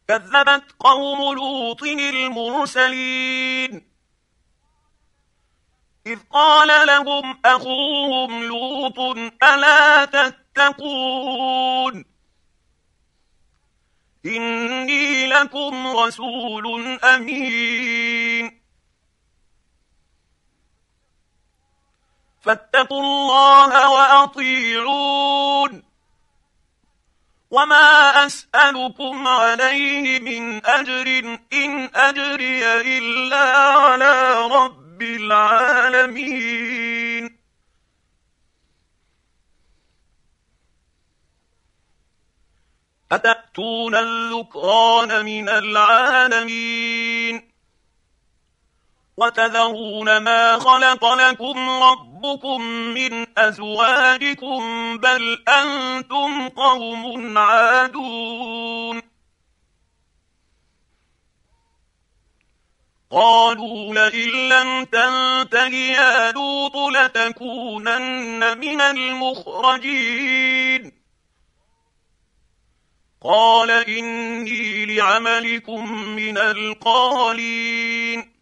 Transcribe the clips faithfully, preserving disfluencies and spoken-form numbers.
كذبت قوم لوط المرسلين إذ قال لهم أخوهم لوط ألا تتقون إني لكم رسول أمين فاتقوا الله وأطيعون وما أسألكم عليه من أجر إن أجري إلا على رب العالمين أتأتون الذكران من العالمين وتذرون ما خلق لكم ربكم من أزواجكم بل أنتم قوم عادون قالوا لئن لم تنته يا لوط لتكونن من المخرجين قال إني لعملكم من القالين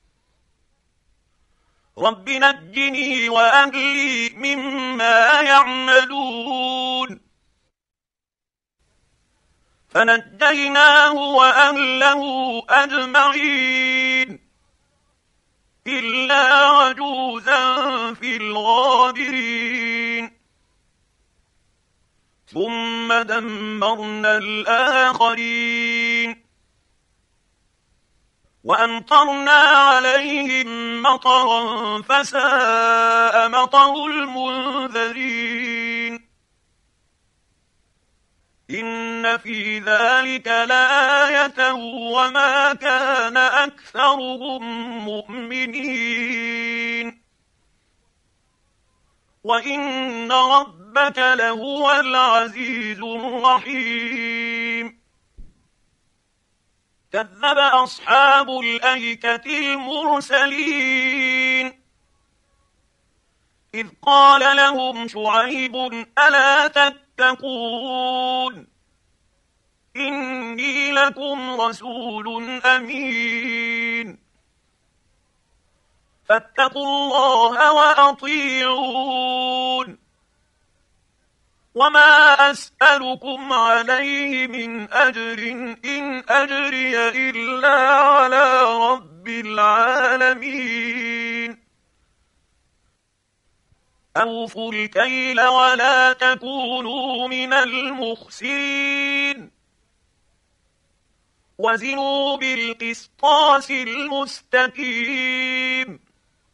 رب نجني وأهلي مما يعملون فنجيناه وأهله أجمعين إلا عجوزا في الغابرين ثم دمرنا الآخرين وأمطرنا عليهم مطرا فساء مطر المنذرين إن في ذلك لآية وما كان أكثرهم مؤمنين وإن ربك لهو العزيز الرحيم كذب أصحاب الأيكة المرسلين إذ قال لهم شعيب ألا تتقون إني لكم رسول أمين فاتقوا الله وأطيعون وما أسألكم عليه من أجر إن أجري إلا على رب العالمين أوفوا الكيل ولا تكونوا من المخسرين وزنوا بالقسطاس المستقيم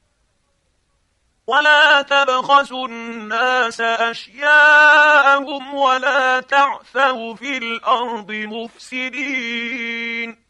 ولا تبخسوا الناس أشياءهم ولا تعثوا في الأرض مفسدين